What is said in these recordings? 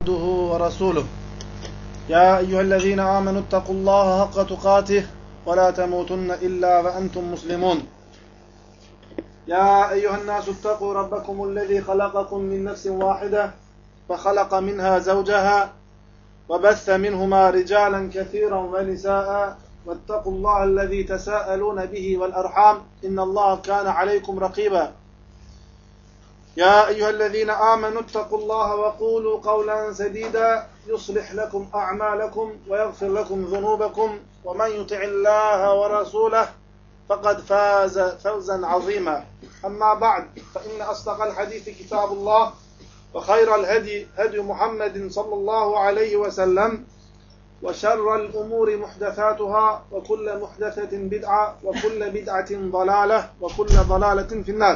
عبده ورسوله يا أيها الذين آمنوا اتقوا الله حق تقاته ولا تموتن إلا وأنتم مسلمون يا أيها الناس اتقوا ربكم الذي خلقكم من نفس واحدة فخلق منها زوجها وبث منهما رجالا كثيرا ونساء واتقوا الله الذي تساءلون به والأرحام إن الله كان عليكم رقيبا يا أيها الذين آمنوا اتقوا الله وقولوا قولا سديدا يصلح لكم أعمالكم ويغفر لكم ذنوبكم ومن يطع الله ورسوله فقد فاز فوزا عظيما أما بعد فإن أصدق الحديث كتاب الله وخير الهدي هدي محمد صلى الله عليه وسلم وشر الأمور محدثاتها وكل محدثة بدعة وكل بدعة ضلالة وكل ضلالة في النار.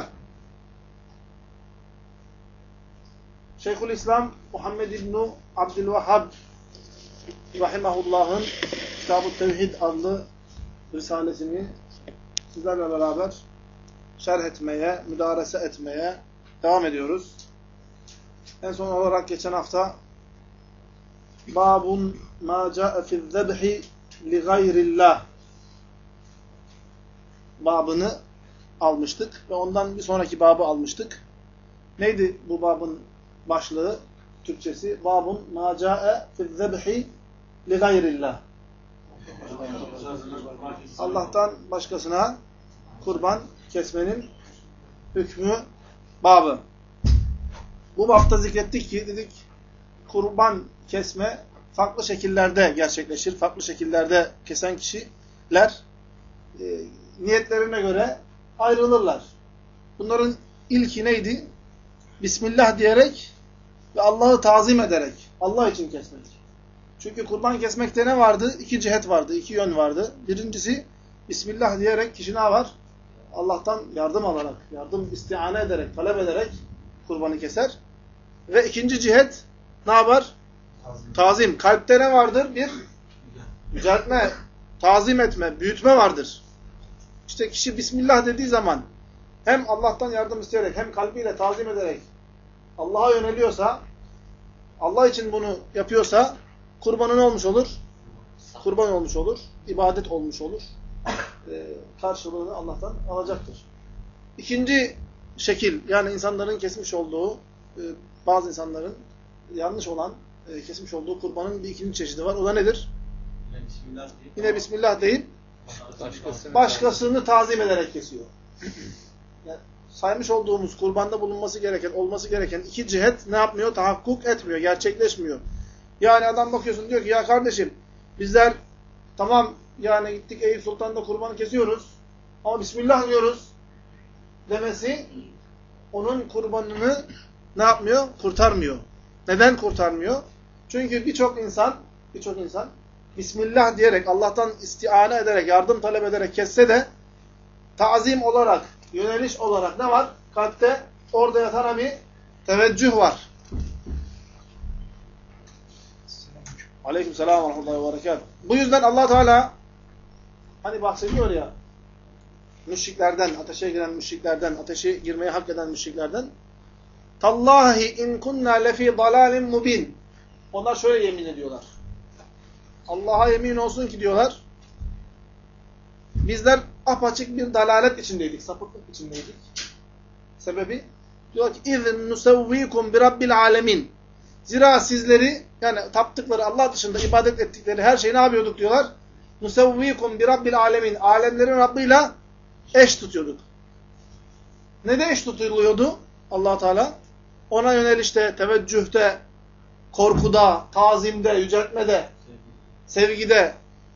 Şeyhülislam Muhammed İbn-i Abdülvehhab Rahimahullah'ın Kitab-ı Tevhid adlı risalesini sizlerle beraber şerh etmeye, müdarese etmeye devam ediyoruz. En son olarak geçen hafta Babun ma ca'e fi'z-zebhi li gayrillah babını almıştık ve ondan bir sonraki babı almıştık. Neydi bu babın başlığı, Türkçesi? Babun ma ca'e fi'z-zebhi li gayrillah. Allah'tan başkasına kurban kesmenin hükmü babı. Bu bapta zikrettik ki dedik kurban kesme farklı şekillerde gerçekleşir. Farklı şekillerde kesen kişiler niyetlerine göre ayrılırlar. Bunların ilki neydi? Bismillah diyerek ve Allah'ı tazim ederek Allah için kesmek. Çünkü kurban kesmekte ne vardı? İki cihet vardı, iki yön vardı. Birincisi Bismillah diyerek kişi ne var? Allah'tan yardım alarak, yardım istiane ederek, talep ederek kurbanı keser. Ve ikinci cihet ne yapar? Tazim. Kalpte ne vardır? Bir yüceltme, tazim etme, büyütme vardır. İşte kişi Bismillah dediği zaman hem Allah'tan yardım isteyerek hem kalbiyle tazim ederek Allah'a yöneliyorsa, Allah için bunu yapıyorsa kurbanı ne olmuş olur? Kurban olmuş olur, ibadet olmuş olur. Karşılığını Allah'tan alacaktır. İkinci şekil, yani insanların kesmiş olduğu, bazı insanların yanlış olan kesmiş olduğu kurbanın bir ikinci çeşidi var. O da nedir? Yine Bismillah deyip başkasını tazim ederek kesiyor. Yani saymış olduğumuz kurbanda bulunması gereken, olması gereken iki cihet ne yapmıyor? Tahakkuk etmiyor, gerçekleşmiyor. Yani adam bakıyorsun diyor ki ya kardeşim bizler tamam yani gittik Eyüp Sultan'da kurbanı kesiyoruz ama Bismillah diyoruz demesi onun kurbanını ne yapmıyor? Kurtarmıyor. Neden kurtarmıyor? Çünkü birçok insan Bismillah diyerek, Allah'tan istiane ederek, yardım talep ederek kesse de tazim olarak, yöneliş olarak ne var? Kalpte orada yatan bir teveccüh var. Aleykümselam ve rahmetullahi ve berekatuhu. Bu yüzden Allah Teala hani bahsediyor ya müşriklerden, ateşe giren müşriklerden, ateşe girmeye hak eden müşriklerden Tallahi in kunna lefi dalalin mubin. Onlar şöyle yemin ediyorlar. Allah'a yemin olsun ki diyorlar bizler apaçık bir dalalet içindeydik, sapıklık içindeydik. Sebebi diyor ki izin nusevvikum bi rabbil alemin. Zira sizleri yani taptıkları Allah dışında ibadet ettikleri her şeyi ne yapıyorduk diyorlar? Nusevvikum bi rabbil alemin. Alemlerin Rabbıyla eş tutuyorduk. Ne de eş tutuluyordu Allah Teala? Ona yönelişte, teveccühte, korkuda, tazimde, yüceltmede, sevgide,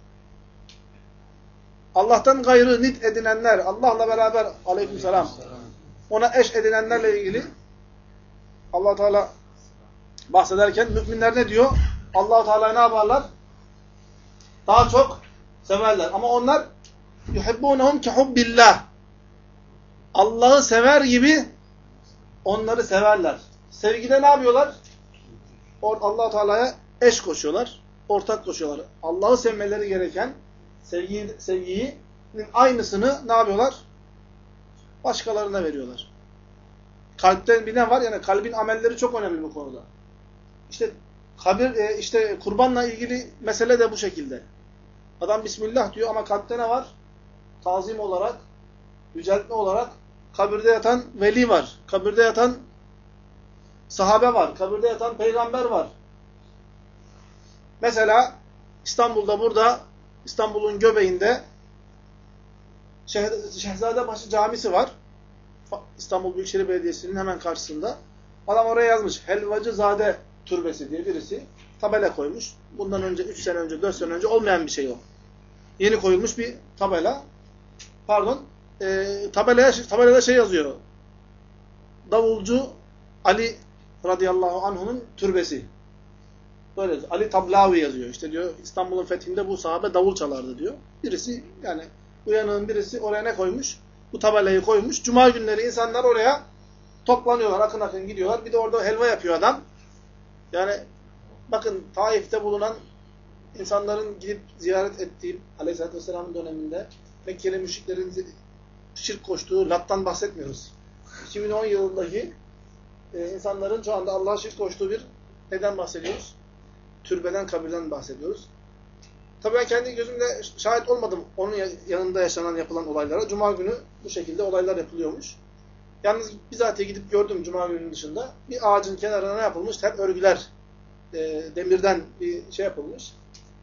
Allah'tan gayrı nit edinenler, Allah'la beraber aleykümselam, ona eş edinenlerle ilgili Allah Teala bahsederken müminler ne diyor? Allah Teala'yı ne yaparlar? Daha çok severler. Ama onlar yuhibbunhum ki hubbillah. Allah'ı sever gibi onları severler. Sevgide ne yapıyorlar? Allah Teala'ya eş koşuyorlar, ortak koşuyorlar. Allah'ı sevmeleri gereken sevginin aynısını ne yapıyorlar? Başkalarına veriyorlar. Kalpte bir ne var? Yani kalbin amelleri çok önemli bu konuda. İşte işte kurbanla ilgili mesele de bu şekilde. Adam Bismillah diyor ama kalpte ne var? Tazim olarak, yüceltme olarak kabirde yatan veli var. Kabirde yatan sahabe var. Kabirde yatan peygamber var. Mesela İstanbul'da burada, İstanbul'un göbeğinde Şehzadebaşı Camisi var. İstanbul Büyükşehir Belediyesi'nin hemen karşısında. Adam oraya yazmış. Helvacızade Türbesi diye birisi tabela koymuş. Bundan önce 3 sene önce, 4 sene önce olmayan bir şey o. Yeni koyulmuş bir tabela. Pardon. Tabelada şey yazıyor. Davulcu Ali radıyallahu anh'unun türbesi. Böyle yazıyor. Ali Tablavi yazıyor. İşte diyor İstanbul'un fethinde bu sahabe davul çalardı diyor. Birisi yani uyanığın birisi oraya ne koymuş? Bu tabelayı koymuş. Cuma günleri insanlar oraya toplanıyorlar. Akın akın gidiyorlar. Bir de orada helva yapıyor adam. Yani bakın Taif'te bulunan insanların gidip ziyaret ettiği Aleyhisselatü Vesselam'ın döneminde Mekkeli müşriklerin şirk koştuğu Lat'tan bahsetmiyoruz. 2010 yılındaki insanların şu anda Allah'a şirk koştuğu bir neden bahsediyoruz? Türbeden, kabirden bahsediyoruz. Tabii ben kendi gözümle şahit olmadım onun yanında yaşanan, yapılan olaylara. Cuma günü bu şekilde olaylar yapılıyormuş. Yalnız bizatihi gidip gördüm Cuma gününün dışında. Bir ağacın kenarına ne yapılmış? Hep örgüler, demirden bir şey yapılmış.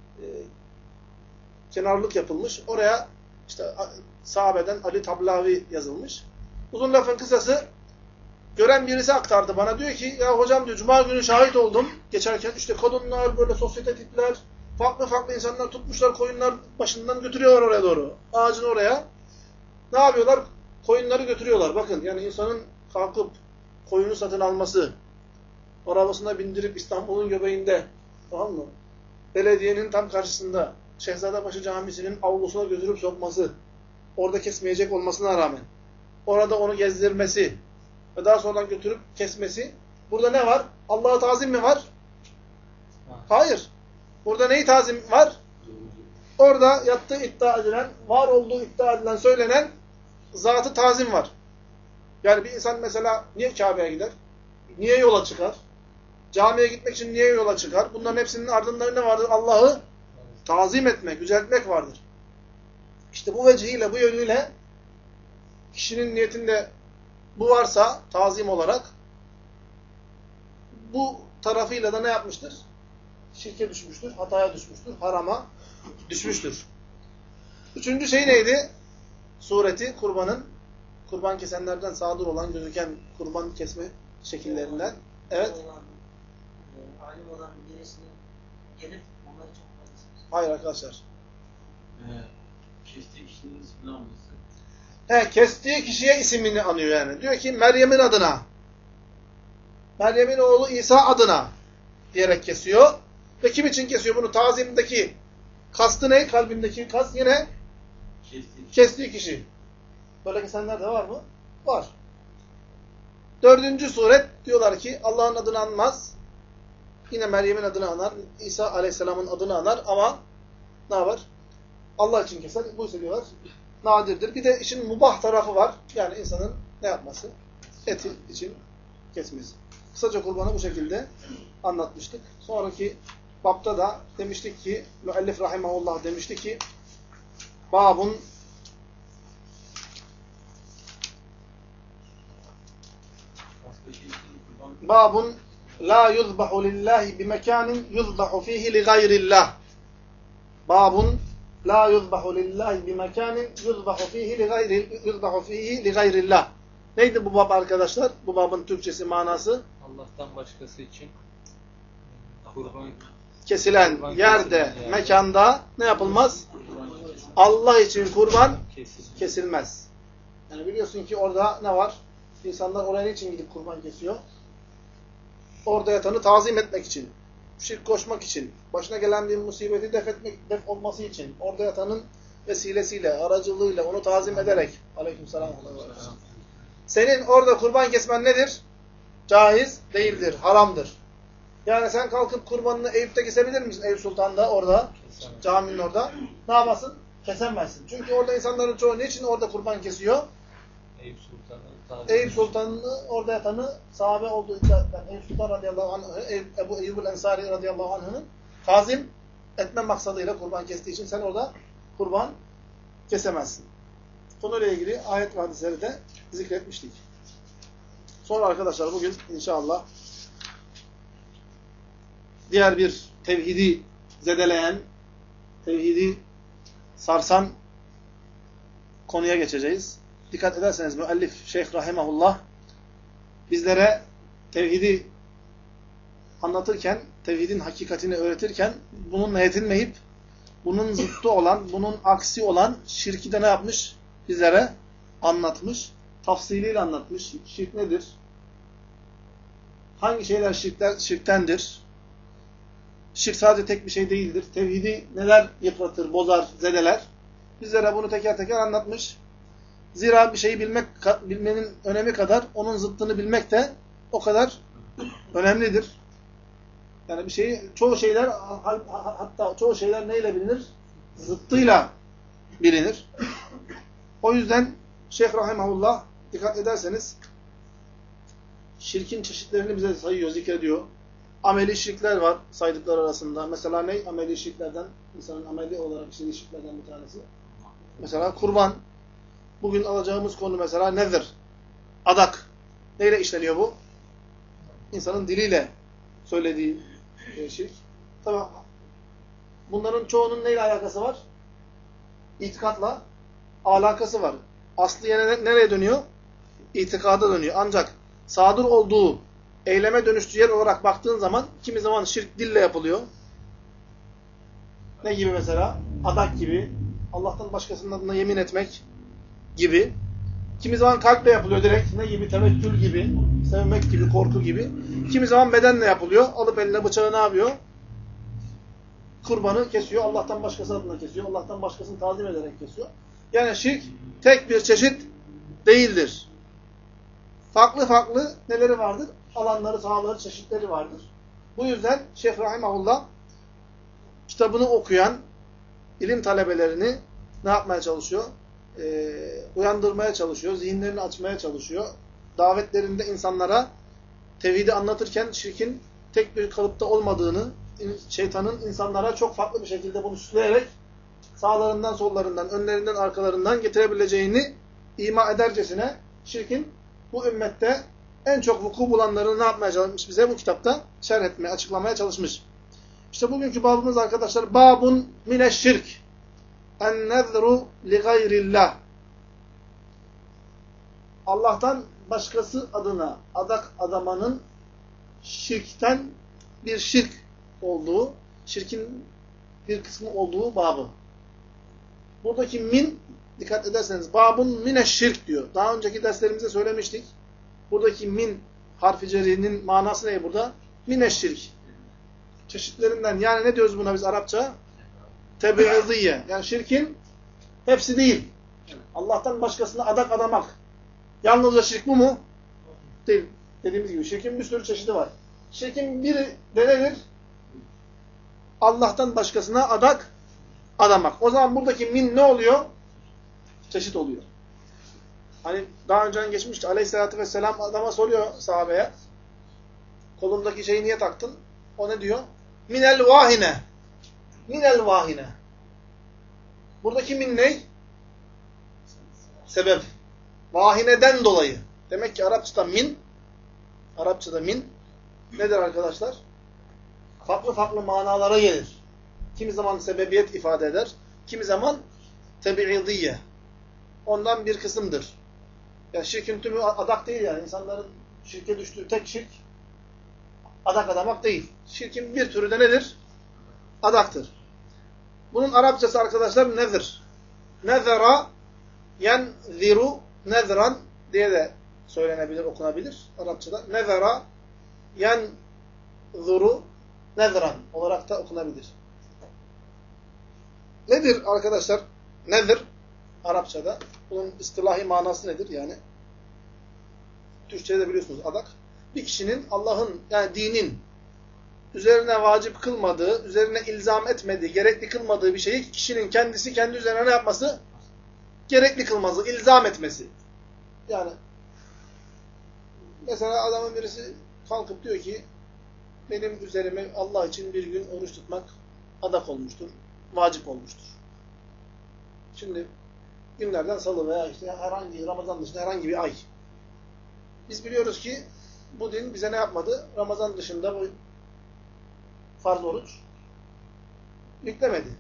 Kenarlık yapılmış. Oraya işte sahabeden Ali Tablavi yazılmış. Uzun lafın kısası gören birisi aktardı bana. Diyor ki ya hocam diyor Cuma günü şahit oldum. Geçerken işte kadınlar, böyle sosyete tipler, farklı farklı insanlar tutmuşlar koyunlar başından götürüyorlar oraya doğru. Ağacın oraya. Ne yapıyorlar? Koyunları götürüyorlar. Bakın yani insanın kalkıp koyunu satın alması, arabasına bindirip İstanbul'un göbeğinde, tamam mı? Belediyenin tam karşısında Şehzadebaşı Camisi'nin avlusuna götürüp sokması, orada kesmeyecek olmasına rağmen, orada onu gezdirmesi ve daha sonradan götürüp kesmesi. Burada ne var? Allah'a tazim mi var? Hayır. Burada neyi tazim var? Orada yattığı iddia edilen, var olduğu iddia edilen, söylenen zatı tazim var. Yani bir insan mesela niye Kabe'ye gider? Niye yola çıkar? Camiye gitmek için niye yola çıkar? Bunların hepsinin ardında ne vardır? Allah'ı tazim etmek, yüceltmek vardır. İşte bu vecihiyle, bu yönüyle kişinin niyetinde bu varsa tazim olarak bu tarafıyla da ne yapmıştır? Şirke düşmüştür, hataya düşmüştür, harama düşmüştür. Üçüncü şey neydi? Sureti kurbanın, kurban kesenlerden sadır olan, gözüken kurban kesme şekillerinden. Evet. Alim olan birisinin gelip onları çekmesi. Hayır arkadaşlar. Kestiği kişinin ismini anlasın. Kestiği kişiye ismini anıyor yani. Diyor ki Meryem'in adına, Meryem'in oğlu İsa adına diyerek kesiyor. Ve kim için kesiyor bunu? Tazimdeki kastı ne? Kalbindeki kast yine kestiği kişi. Böyle kesenler de var mı? Var. Dördüncü suret diyorlar ki Allah'ın adını anmaz. Yine Meryem'in adını anar. İsa Aleyhisselam'ın adını anar ama ne var? Allah için keser. Bu ise diyorlar nadirdir. Bir de işin mubah tarafı var. Yani insanın ne yapması? Eti için kesmesi. Kısaca kurbanı bu şekilde anlatmıştık. Sonraki bapta da demiştik ki müellif rahimahullah demişti ki babun la yuzbahu lillahi bimekanin yuzbahu fihi li gayrillah. Babun la yuzbahu lillahi bimekanin yuzbahu fihi li gayrillah. Neydi bu bab arkadaşlar? Bu babın Türkçesi manası? Allah'tan başkası için kurban kesilen yerde, mekanda ne yapılmaz? Allah için kurban kesilmez. Yani biliyorsun ki orada ne var? İnsanlar oraya niçin gidip kurban kesiyor? Orada yatanı tazim etmek için, şirk koşmak için, başına gelen bir musibeti def olması için, orada yatanın vesilesiyle, aracılığıyla, onu tazim ederek. Aleykümselam. Senin orada kurban kesmen nedir? Caiz değildir, haramdır. Yani sen kalkıp kurbanını Eyüp'te kesebilir misin? Eyüp Sultan'da orada, caminin orada. Ne yapasın? Kesemezsin. Çünkü orada insanların çoğu niçin orada kurban kesiyor? Eyüp Sultan'ın Eyüp Sultan'ı orada yatanı sahabe olduğu iddia edilen Eyüp Sultan radıyallahu anh, Ebu Eyyub el-Ensari radıyallahu anh'ın tazim etme maksadıyla kurban kestiği için sen orada kurban kesemezsin. Konuyla ilgili ayet ve hadisleri de zikretmiştik. Sonra arkadaşlar bugün inşallah diğer bir tevhidi zedeleyen, tevhidi sarsan konuya geçeceğiz. Dikkat ederseniz müellif Şeyh Rahimahullah bizlere tevhidi anlatırken, tevhidin hakikatini öğretirken bununla yetinmeyip bunun zıttı olan, bunun aksi olan şirki de ne yapmış? Bizlere anlatmış. Tafsiliyle anlatmış. Şirk nedir? Hangi şeyler şirktendir? Şirk sadece tek bir şey değildir. Tevhidi neler yıpratır, bozar, zedeler? Bizlere bunu teker teker anlatmış. Zira bir şeyi bilmenin önemi kadar onun zıttını bilmek de o kadar önemlidir. Yani bir şeyi, hatta çoğu şeyler neyle bilinir? Zıttıyla bilinir. O yüzden Şeyh Rahimahullah dikkat ederseniz şirkin çeşitlerini bize sayıyor, zikrediyor. Ameli şirkler var saydıklar arasında. Mesela ne? Ameli şirklerden, insanın ameli olarak işlediği şirklerden bir tanesi. Mesela kurban. Bugün alacağımız konu mesela nedir? Adak. Neyle işleniyor bu? İnsanın diliyle söylediği şirk. Tabii bunların çoğunun neyle alakası var? İtikatla alakası var. Aslı yine nereye dönüyor? İtikada dönüyor. Ancak sadır olduğu, eyleme dönüştüğü yer olarak baktığın zaman kimi zaman şirk dille yapılıyor. Ne gibi mesela? Adak gibi. Allah'tan başkasının adına yemin etmek gibi. Kimi zaman kalple yapılıyor direkt. Ne gibi? Tevekkül gibi. Sevmek gibi, korku gibi. Kimi zaman bedenle yapılıyor. Alıp eline bıçağı ne yapıyor? Kurbanı kesiyor. Allah'tan başkası adına kesiyor. Allah'tan başkasını tazim ederek kesiyor. Yani şirk tek bir çeşit değildir. Farklı farklı neleri vardır? Alanları, sahaları, çeşitleri vardır. Bu yüzden Şeyh Rahimahullah kitabını okuyan ilim talebelerini ne yapmaya çalışıyor? Uyandırmaya çalışıyor. Zihinlerini açmaya çalışıyor. Davetlerinde insanlara tevhidi anlatırken şirkin tek bir kalıpta olmadığını, şeytanın insanlara çok farklı bir şekilde bunu süsleyerek sağlarından, sollarından, önlerinden, arkalarından getirebileceğini ima edercesine şirkin bu ümmette en çok vuku bulanlarını ne yapmaya çalışmış? Bize bu kitapta şerh etmeye, açıklamaya çalışmış. İşte bugünkü babımız arkadaşlar babun mineşşirk en-nezru li gayrillah. Allah'tan başkası adına adak adamanın şirkten bir şirk olduğu, şirkin bir kısmı olduğu babı. Buradaki min, dikkat ederseniz babun mineşşirk diyor. Daha önceki derslerimizde söylemiştik. Buradaki min harfi cerinin manası ne burada? Mineşşirk. Çeşitlerinden, yani ne diyoruz buna biz Arapça? Tebi'idiyye. Yani şirkin hepsi değil. Allah'tan başkasına adak adamak. Yalnızca şirk bu mu? Değil. Dediğimiz gibi şirkin bir sürü çeşidi var. Şirkin biri de nedir? Allah'tan başkasına adak adamak. O zaman buradaki min ne oluyor? Çeşit oluyor. Hani daha önceden geçmişti. Aleyhissalatü vesselam adama soruyor sahabeye. Kolundaki şeyi niye taktın? O ne diyor? Minel vahine. Minel vahine. Buradaki min ne? Sebep. Vahineden dolayı. Demek ki Arapçada min nedir arkadaşlar? Farklı farklı manalara gelir. Kimi zaman sebebiyet ifade eder. Kimi zaman tebi'idiyye. Ondan bir kısımdır. Yani şirkin tümü adak değil yani. İnsanların şirke düştüğü tek şirk adak adamak değil. Şirkin bir türü de nedir? Adaktır. Bunun Arapçası arkadaşlar nezir. Nezera yenziru nezran diye de söylenebilir, okunabilir Arapçada. Nezera yenzuru nezran olarak da okunabilir. Nedir arkadaşlar? Nezir Arapçada. Bunun istilahi manası nedir yani? Türkçe'de biliyorsunuz adak. Bir kişinin Allah'ın yani dinin üzerine vacip kılmadığı, üzerine ilzam etmediği, gerekli kılmadığı bir şeyi kişinin kendisi kendi üzerine ne yapması? Gerekli kılması, ilzam etmesi. Yani Mesela adamın birisi kalkıp diyor ki benim üzerime Allah için bir gün oruç tutmak adak olmuştur, vacip olmuştur. Şimdi günlerden salı veya işte herhangi Ramazan dışında herhangi bir ay. Biz biliyoruz ki bu din bize ne yapmadı? Ramazan dışında bu farz oruç yüklemedi.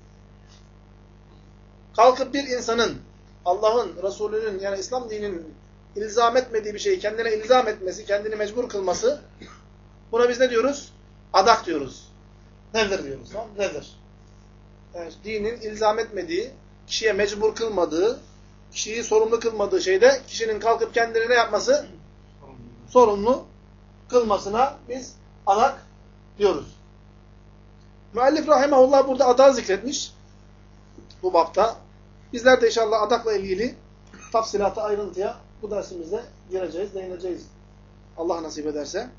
Kalkıp bir insanın Allah'ın, Resulünün yani İslam dininin ilzam etmediği bir şeyi kendine ilzam etmesi, kendini mecbur kılması, buna biz ne diyoruz? Adak diyoruz. Nedir diyoruz. Tamam? Nedir? Yani dinin ilzam etmediği, kişiye mecbur kılmadığı, kişiyi sorumlu kılmadığı şeyde kişinin kalkıp kendine ne yapması? Sorumlu kılmasına biz adak diyoruz. Müellif rahimahullah burada adağı zikretmiş. Bu bapta. Bizler de inşallah adakla ilgili tafsilata, ayrıntıya bu dersimizde gireceğiz, değineceğiz. Allah nasip ederse.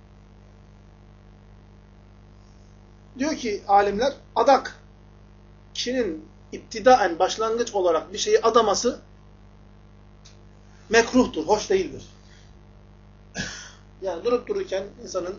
Diyor ki alimler, adak kişinin iptidaen başlangıç olarak bir şeyi adaması mekruhtur, hoş değildir. Yani durup dururken insanın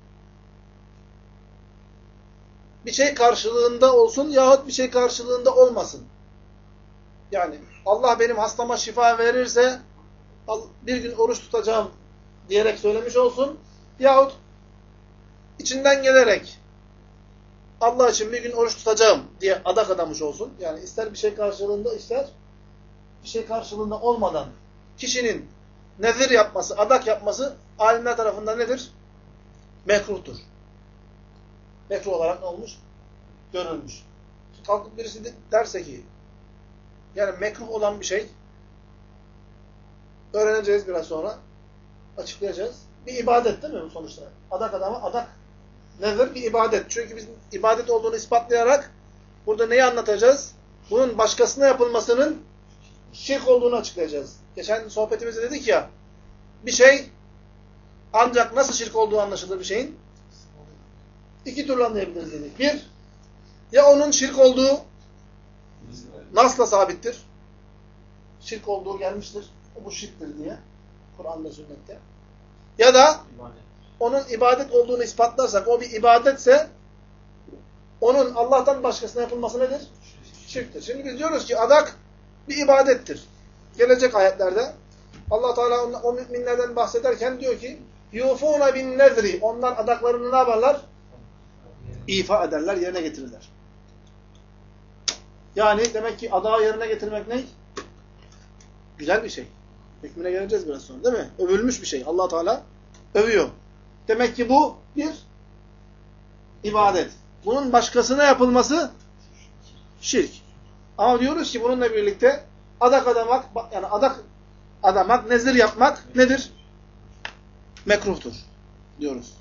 bir şey karşılığında olsun yahut bir şey karşılığında olmasın. Yani Allah benim hastama şifa verirse bir gün oruç tutacağım diyerek söylemiş olsun yahut içinden gelerek Allah için bir gün oruç tutacağım diye adak adamış olsun. Yani ister bir şey karşılığında ister bir şey karşılığında olmadan kişinin nezir yapması, adak yapması alimler tarafından nedir? Mekruhtur. Mekruh olarak ne olmuş? Görülmüş. Kalkıp birisi derse ki yani mekruh olan bir şey öğreneceğiz biraz sonra. Açıklayacağız. Bir ibadet değil mi bu sonuçta? Adak adama adak nedir? Bir ibadet. Çünkü biz ibadet olduğunu ispatlayarak burada neyi anlatacağız? Bunun başkasına yapılmasının şirk olduğunu açıklayacağız. Geçen sohbetimizde dedik ya bir şey ancak nasıl şirk olduğu anlaşılır bir şeyin? İki türlü anlayabiliriz dedik. Bir, ya onun şirk olduğu nasla sabittir. Şirk olduğu gelmiştir. Bu şirktir diye. Kur'an'da, sünnette. Ya da onun ibadet olduğunu ispatlarsak, o bir ibadetse onun Allah'tan başkasına yapılması nedir? Şirktir. Şimdi biz diyoruz ki adak bir ibadettir. Gelecek ayetlerde Allah Teala o müminlerden bahsederken diyor ki yufûne bin nezri. Onlar adaklarını ne yaparlar? İfa ederler, yerine getirirler. Yani demek ki adağı yerine getirmek ne? Güzel bir şey. Hükmüne geleceğiz biraz sonra değil mi? Övülmüş bir şey. Allah Teala övüyor. Demek ki bu bir ibadet. Bunun başkasına yapılması şirk. Ama diyoruz ki bununla birlikte adak adamak, yani adak adamak, nezir yapmak nedir? Mekruhtur diyoruz.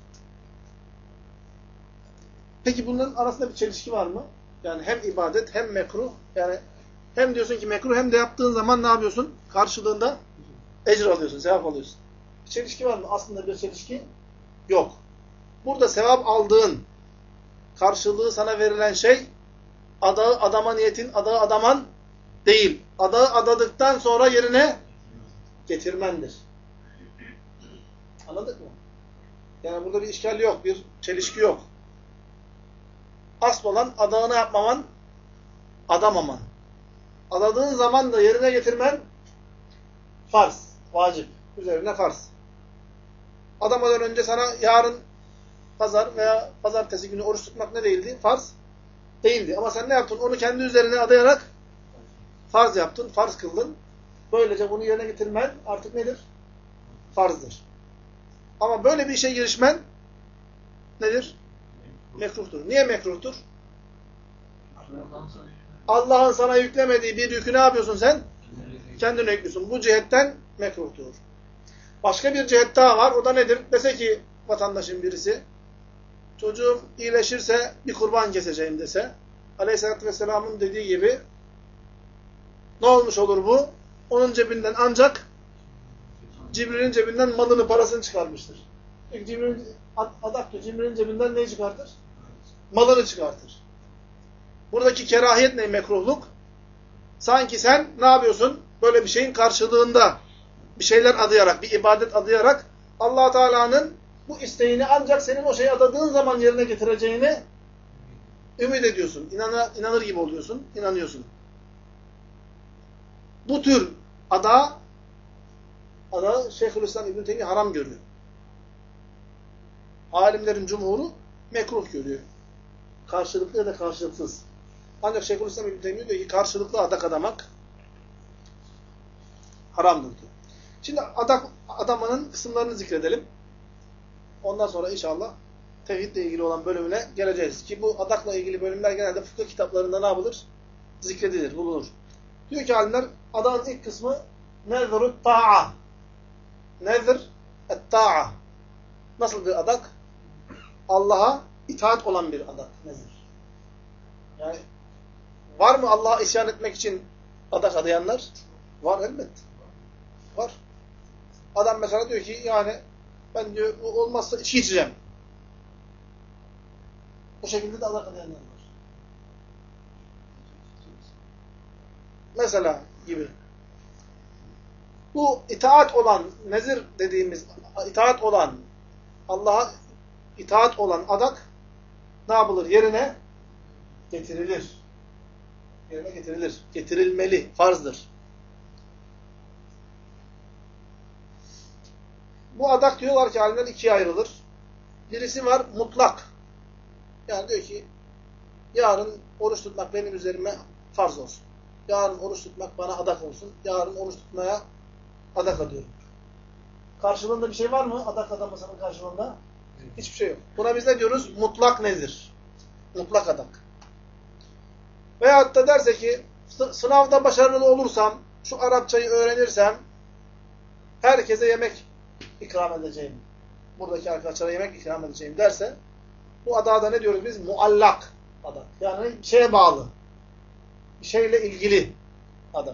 Peki bunların arasında bir çelişki var mı? Yani hem ibadet hem mekruh. Yani hem diyorsun ki mekruh hem de yaptığın zaman ne yapıyorsun? Karşılığında ecir alıyorsun, sevap alıyorsun. Bir çelişki var mı? Aslında bir çelişki yok. Burada sevap aldığın karşılığı sana verilen şey adağı adama niyetin, adağı adaman değil. Adağı adadıktan sonra yerine getirmendir. Anladık mı? Yani burada bir işgal yok, bir çelişki yok. Asıl olan adağını yapmaman, adamaman. Adadığın zaman da yerine getirmen farz, vacip. Üzerine farz. Adamadan önce sana yarın pazar veya pazartesi günü oruç tutmak ne değildi? Farz değildi. Ama sen ne yaptın? Onu kendi üzerine adayarak farz yaptın, farz kıldın. Böylece bunu yerine getirmen artık nedir? Farzdır. Ama böyle bir işe girişmen nedir? Mekruhtur. Niye mekruhtur? Allah'ın sana yüklemediği bir yükü ne yapıyorsun sen? Kendine yüklüyorsun. Bu cihetten mekruhtur. Başka bir cihet daha var. O da nedir? Dese ki vatandaşın birisi çocuğum iyileşirse bir kurban keseceğim dese Aleyhisselatü Vesselam'ın dediği gibi ne olmuş olur bu? Onun cebinden ancak Cibril'in cebinden malını, parasını çıkarmıştır. Cibril'in cebinden neyi çıkartır? Malını çıkartır. Buradaki kerahiyet ne? Mekruhluk. Sanki sen ne yapıyorsun? Böyle bir şeyin karşılığında bir şeyler adayarak, bir ibadet adayarak Allah Teala'nın bu isteğini ancak senin o şeyi adadığın zaman yerine getireceğini ümit ediyorsun. İnanır gibi oluyorsun, inanıyorsun. Bu tür ada Şeyhülislam İbn Teymiyye haram görüyor. Alimlerin cumhuru mekruh görüyor. Karşılıklı ya da karşılıksız. Ancak Şeyhülislam İbn Teymiyye diyor ki karşılıklı adak adamak haramdır diyor. Şimdi adamanın kısımlarını zikredelim. Ondan sonra inşallah tevhidle ilgili olan bölümüne geleceğiz. Ki bu adakla ilgili bölümler genelde fıkıh kitaplarında ne yapılır? Zikredilir, bulunur. Diyor ki alimler, adağın ilk kısmı nezrut ta'a. Nezr et-ta'a. Nasıl bir adak? Allah'a itaat olan bir adak. Nezr. Yani var mı Allah'a isyan etmek için adak adayanlar? Var elbette. Var. Adam mesela diyor ki yani ben diyor bu olmazsa içki içeceğim. Bu şekilde de adak adayanlar var. Mesela gibi. Bu itaat olan, nezir dediğimiz itaat olan, Allah'a itaat olan adak ne yapılır? Yerine getirilir. Yerine getirilir. Getirilmeli. Farzdır. Bu adak diyorlar ki alimler ikiye ayrılır. Birisi var mutlak. Yani diyor ki yarın oruç tutmak benim üzerime farz olsun. Yarın oruç tutmak bana adak olsun. Yarın oruç tutmaya adak adıyorum. Karşılığında bir şey var mı? Adak adamasının karşılığında? Hiçbir şey yok. Buna biz ne diyoruz? Mutlak nezir. Mutlak adak. Veyahut da derse ki sınavda başarılı olursam, şu Arapçayı öğrenirsem herkese yemek ikram edeceğim. Buradaki arkadaşlara yemek ikram edeceğim derse bu adağa da ne diyoruz biz? Muallak adak. Yani bir şeye bağlı. Bir şeyle ilgili adak.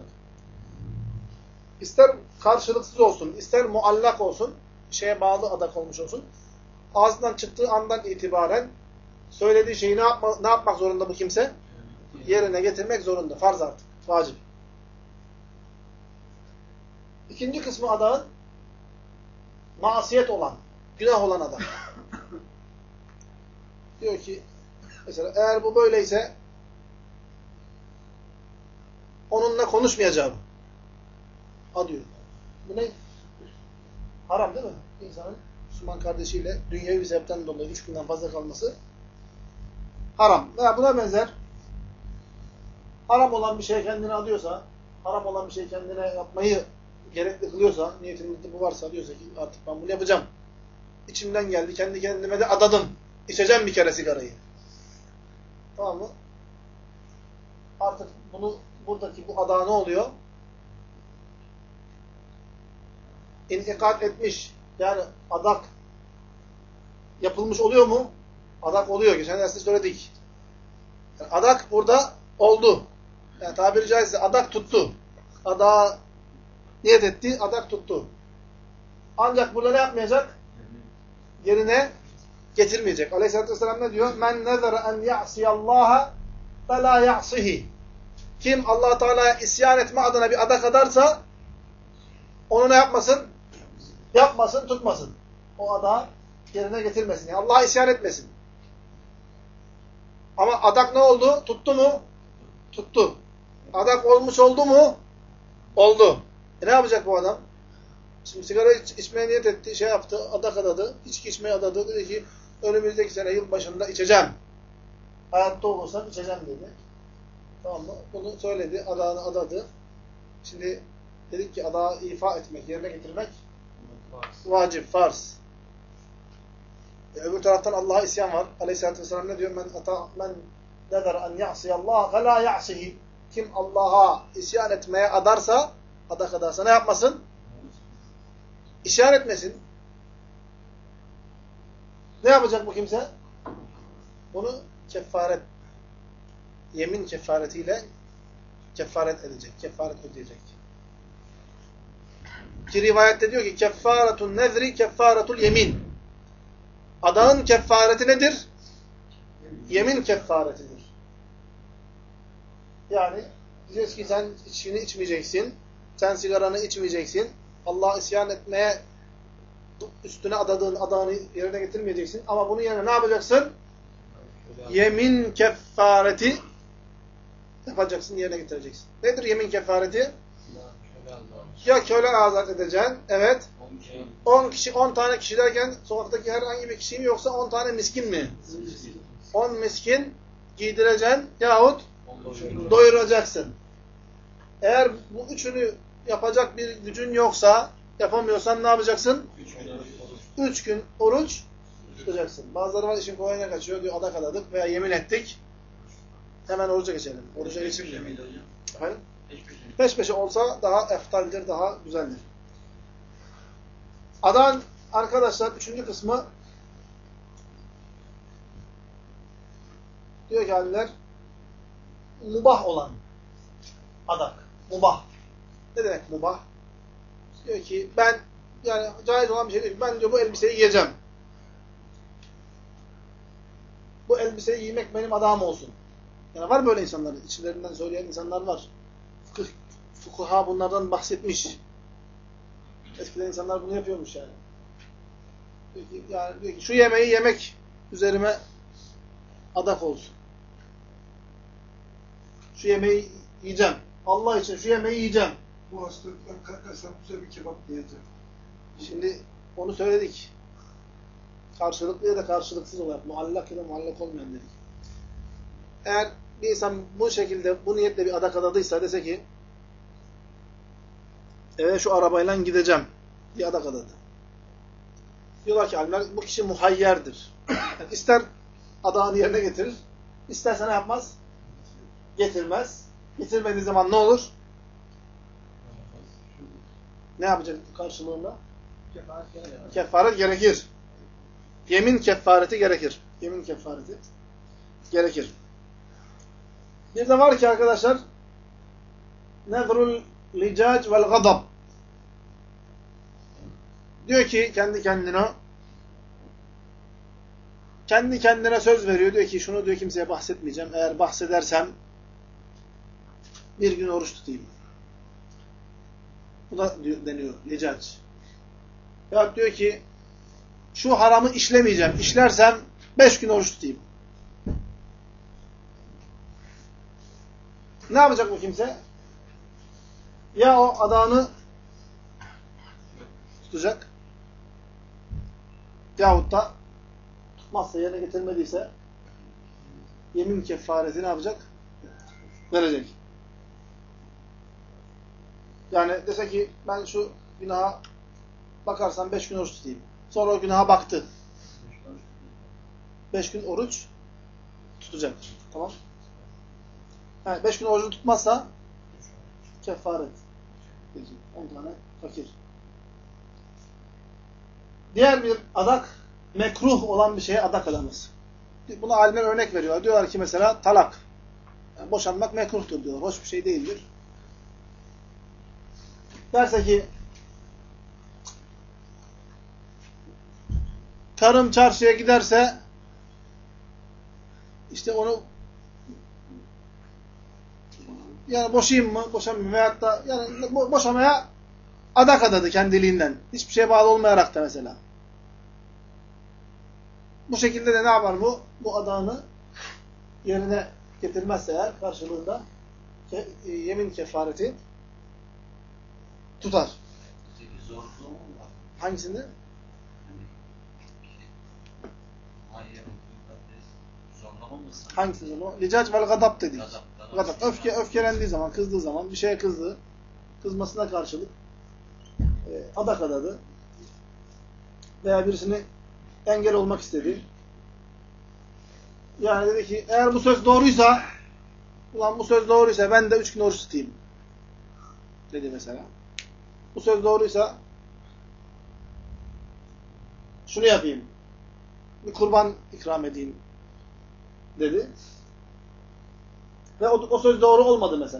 İster karşılıksız olsun, ister muallak olsun, bir şeye bağlı adak olmuş olsun. Ağzından çıktığı andan itibaren söylediği şeyi ne yapmak zorunda bu kimse? Yerine getirmek zorunda. Farz artık. Vacip. İkinci kısmı adağın masiyet olan, günah olan adak. Diyor ki mesela eğer bu böyleyse onunla konuşmayacağım. Diyor. Bu ne? Haram değil mi? İnsanın Müslüman kardeşiyle dünyevi bir sebepten dolayı 3 günden fazla kalması haram. Veya buna benzer haram olan bir şey kendine adıyorsa, haram olan bir şey kendine yapmayı gerekli kılıyorsa, niyetimde bu varsa diyorsa ki artık ben bunu yapacağım. İçimden geldi, kendi kendime de adadım. İçeceğim bir kere sigarayı. Tamam mı? Artık buradaki bu adağı ne oluyor? İntikat etmiş. Yani adak yapılmış oluyor mu? Adak oluyor. Geçen derste söyledik. Yani adak burada oldu. Yani tabiri caizse adak tuttu. Adağa niyet etti, adak tuttu. Ancak burada ne yapmayacak? Yerine getirmeyecek. Aleyhisselatü Vesselam ne diyor? Men nezere en ya'siyallaha fe la ya'sihi. Kim Allah Teala'ya isyan etme adına bir adak adarsa onu ne yapmasın? Yapmasın, tutmasın. O adağı yerine getirmesin. Yani Allah'a isyan etmesin. Ama adak ne oldu? Tuttu mu? Tuttu. Adak olmuş oldu mu? Oldu. Ne yapacak bu adam? Şimdi sigara içmeye niyet etti, şey yaptı, adak adadı, içki içmeye adadı. Dedi ki önümüzdeki sene yılbaşında içeceğim. Hayatta olursam içeceğim dedi. Tamam mı? Bunu söyledi, adağını adadı. Şimdi dedik ki adağı ifa etmek, yerine getirmek vacip, farz. Öbür taraftan Allah'a isyan var. Aleyhisselatü Vesselam ne diyor? Men nezer en ya'siyallaha fe la ya'sihi. Kim Allah'a isyan etmeye adarsa, adak adarsa ne yapmasın? İsyan etmesin. Ne yapacak bu kimse? Bunu kefaret, yemin kefaretiyle kefaret edecek, kefaret ödeyecek. Ki rivayette diyor ki keffaretun nezri keffaretul yemin. Adağın kefareti nedir? Yemin kefaretidir. Yani diyeceğiz ki sen içkini içmeyeceksin, sen sigaranı içmeyeceksin, Allah'a isyan etmeye üstüne adadığın adağını yerine getirmeyeceksin. Ama bunun yerine ne yapacaksın? Yemin kefareti yapacaksın, yerine getireceksin. Nedir yemin kefareti? Ya köle azat edeceksin. Evet. 10 kişi, 10 tane kişi derken sokaktaki herhangi bir kişi mi yoksa 10 tane miskin mi? 10 miskin giydireceksin yahut doyuracaksın. Eğer bu üçünü yapacak bir gücün yoksa, yapamıyorsan ne yapacaksın? 3 gün oruç tutacaksın. Bazıları var işin kolayına kaçıyor. Diyor adak adadık veya yemin ettik. Hemen oruca geçelim. Oruca geçilmiyor. Efendim? Peş peşe olsa daha eftaldir, daha güzeldir. Adağın arkadaşlar 3. kısmı diyor ki alimler mubah olan adak. Mubah. Ne demek mubah? Diyor ki ben yani caiz olan bir şey değil. Ben diyor bu elbiseyi giyeceğim. Bu elbiseyi giymek benim adağım olsun. Yani var böyle insanlar. İçlerinden söyleyen insanlar var. Fukaha bunlardan bahsetmiş. Eskiden insanlar bunu yapıyormuş yani. Diyor ki şu yemeği yemek üzerime adak olsun. Şu yemeği yiyeceğim. Allah için şu yemeği yiyeceğim. Bu hastalıktan kalkarsam size bir kebap diyeceğim. Şimdi onu söyledik. Karşılıklı ya da karşılıksız olarak muallak ya da muallak olmayan dedik. Eğer bir insan bu şekilde, bu niyetle bir adak adadıysa dese ki eve şu arabayla gideceğim diye adak adadı. Diyorlar ki alimler bu kişi muhayyerdir. Yani ister adağını yerine getirir, isterse ne yapmaz? Getirmez. Getirmediği zaman ne olur? Ne yapacak karşılığında? Kefaret gerekir. Yemin kefareti gerekir. Yemin kefareti gerekir. Bir de var ki arkadaşlar nezrul licac vel gadab. Diyor ki kendi kendine söz veriyor. Diyor ki şunu diyor kimseye bahsetmeyeceğim. Eğer bahsedersem bir gün oruç tutayım. Bu da deniyor licac. Ya diyor ki şu haramı işlemeyeceğim. İşlersem 5 gün oruç tutayım. Ne yapacak bu kimse? Ya o adağını tutacak yahut da tutmazsa, yerine getirmediyse yemin kefareti ne yapacak? Verecek. Yani dese ki ben şu günaha bakarsam 5 gün oruç tutayım. Sonra o günaha baktı. 5 gün oruç tutacak. Tamam. Yani 5 gün orucu tutmazsa kefaret. 10 tane fakir. Diğer bir adak mekruh olan bir şeye adak adamız. Buna alimler örnek veriyor. Diyorlar ki mesela talak. Yani boşanmak mekruhtur diyor. Hoş bir şey değildir. Derse ki karım çarşıya giderse işte onu yani boşayayım mı, boşamayayım veyahut da yani boşamaya adak adadı kendiliğinden. Hiçbir şeye bağlı olmayarak da mesela. Bu şekilde de ne yapar bu? Bu adağını yerine getirmezse eğer karşılığında yemin kefareti tutar. Hangisinde? Hangisinde o? Licac vel gadab dedik. Gadab. Öfkelendiği zaman, kızdığı zaman, bir şeye kızdı. Kızmasına karşılık adak adadı. Veya birisini engel olmak istedi. Yani dedi ki eğer bu söz doğruysa ulan bu söz doğruysa ben de 3 gün oruç tutayım. Dedi mesela. Bu söz doğruysa şunu yapayım. Bir kurban ikram edeyim dedi. Ve o söz doğru olmadı mesela.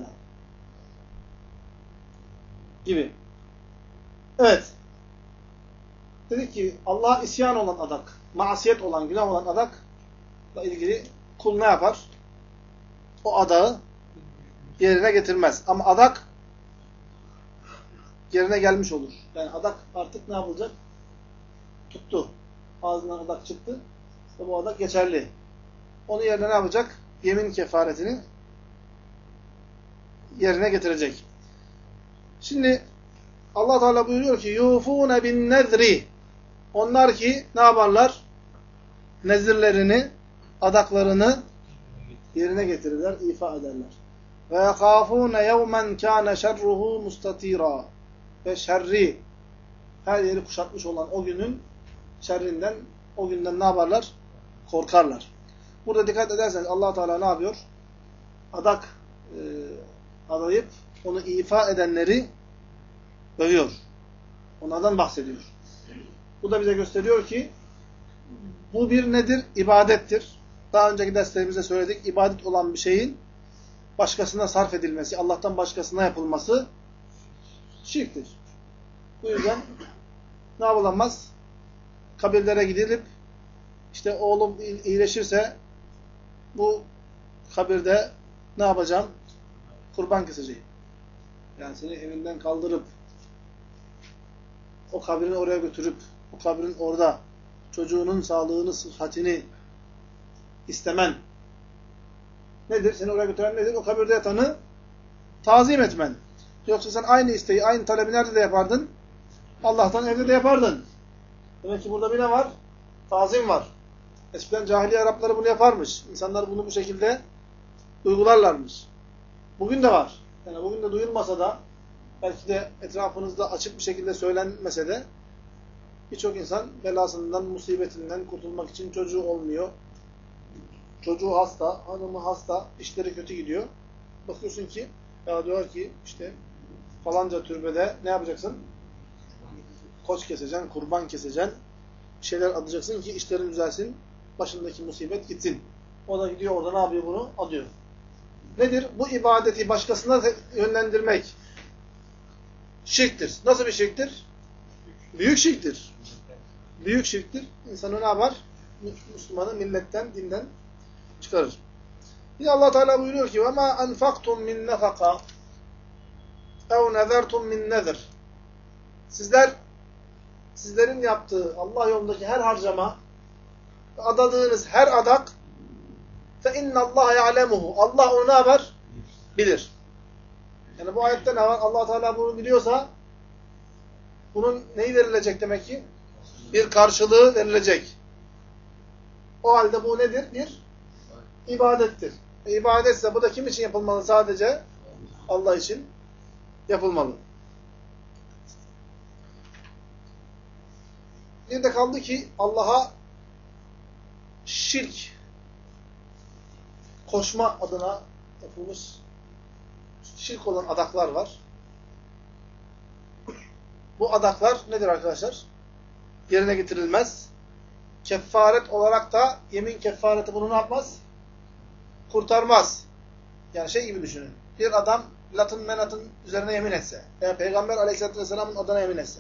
Gibi. Evet. Dedik ki Allah'a isyan olan adak, masiyet olan, günah olan adakla ilgili kul ne yapar? O adağı yerine getirmez. Ama adak yerine gelmiş olur. Yani adak artık ne yapılacak? tuttu. Ağzından adak çıktı. Ve bu adak geçerli. Onun yerine ne yapacak? Yemin kefaretini yerine getirecek. Şimdi Allah Teala buyuruyor ki yufune bin nezri. Onlar ki ne yaparlar? Nezirlerini, adaklarını yerine getirirler, ifa ederler. Ve yakafune yevmen kâne şerruhu mustatira. Ve şerri, her yeri kuşatmış olan o günün şerrinden, o günden ne yaparlar? Korkarlar. Burada dikkat ederseniz Allah Teala ne yapıyor? Adak adayıp onu ifa edenleri övüyor. Onlardan bahsediyor. Bu da bize gösteriyor ki bu bir nedir? İbadettir. Daha önceki derslerimizde söyledik. İbadet olan bir şeyin başkasına sarf edilmesi, Allah'tan başkasına yapılması şirktir. Bu yüzden ne yapılamaz? Kabirlere gidilip işte oğlum iyileşirse bu kabirde ne yapacağım? Kurban keseceğim. Yani seni evinden kaldırıp o kabrini oraya götürüp o kabrin orada çocuğunun sağlığını, sıhhatini istemen nedir? Seni oraya götüren nedir? O kabirde yatanı tazim etmen. Yoksa sen aynı isteği, aynı talebi nerede de yapardın? Allah'tan evde de yapardın. Demek ki burada bir ne var? Tazim var. Eskiden cahiliye Arapları bunu yaparmış. İnsanlar bunu bu şekilde uygularlarmış. Bugün de var. Yani bugün de duyulmasa da belki de etrafınızda açık bir şekilde söylenmese de birçok insan belasından, musibetinden kurtulmak için çocuğu olmuyor. Çocuğu hasta, hanımı hasta, işleri kötü gidiyor. Bakıyorsun ki, ya diyor ki işte falanca türbede ne yapacaksın? Koç keseceksin, kurban keseceksin. Bir şeyler adacaksın ki işlerin düzelsin, başındaki musibet gitsin. O da gidiyor orada ne yapıyor bunu? Adıyor. Nedir? Bu ibadeti başkasına yönlendirmek şirktir. Nasıl bir şirktir? Büyük şirktir. Büyük şirktir. İnsanı ne yapar? Müslümanı milletten, dinden çıkarır. Yine Allah Teala buyuruyor ki: "Vema enfaktum min nefaka ev nezertum min nezer." Sizlerin yaptığı Allah yolundaki her harcama, adadığınız her adak fe innallaha ya'lemuhu. Allah onu ne yapar? Bilir. Yani bu ayette ne var? Allah Teala bunu biliyorsa bunun neyi verilecek demek ki? Bir karşılığı verilecek. O halde bu nedir? Bir ibadettir. İbadetse bu da kim için yapılmalı? Sadece Allah için yapılmalı. Bir de kaldı ki Allah'a şirk koşma adına yapılmış şirk olan adaklar var. Bu adaklar nedir arkadaşlar? Yerine getirilmez. Kefaret olarak da yemin kefareti bunu ne yapmaz? Kurtarmaz. Yani şey gibi düşünün. Bir adam Lat'ın Menat'ın üzerine yemin etse, yani Peygamber Aleyhisselatü Vesselam'ın adına yemin etse.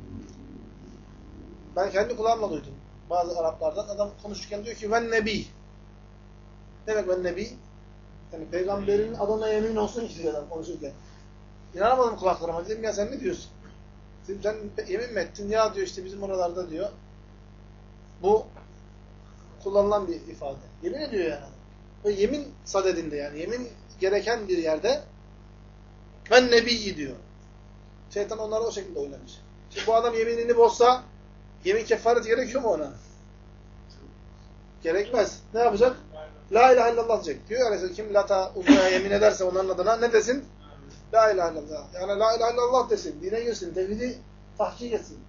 Ben kendi kulağımla duydum. Bazı Araplardan adam konuşurken diyor ki "Ven nebi." Ne demek "ven nebi"? Yani peygamberin adına yemin olsun ki diyor adam konuşurken. İnanamadım kulaklarıma. Dedim ya sen ne diyorsun? Dedim, sen yemin mi ettin? Ya diyor işte bizim oralarda diyor. Bu kullanılan bir ifade. Yemin ediyor yani. Ve yemin sadedinde yani. Yemin gereken bir yerde "Ben nebi" diyor. Şeytan onları o şekilde oynamış. Şimdi bu adam yeminini bozsa yemin kefareti gerekiyor mu ona? Gerekmez. Ne yapacak? La ilahe illallah diyecek. Diyor ya kim Lat'a Uzza'ya yemin ederse onların adına ne desin? La ilahe illallah. Yani la ilahe illallah desin. Dine girsin. Tevhidi tahkik etsin.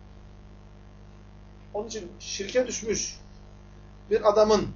Onun için şirke düşmüş bir adamın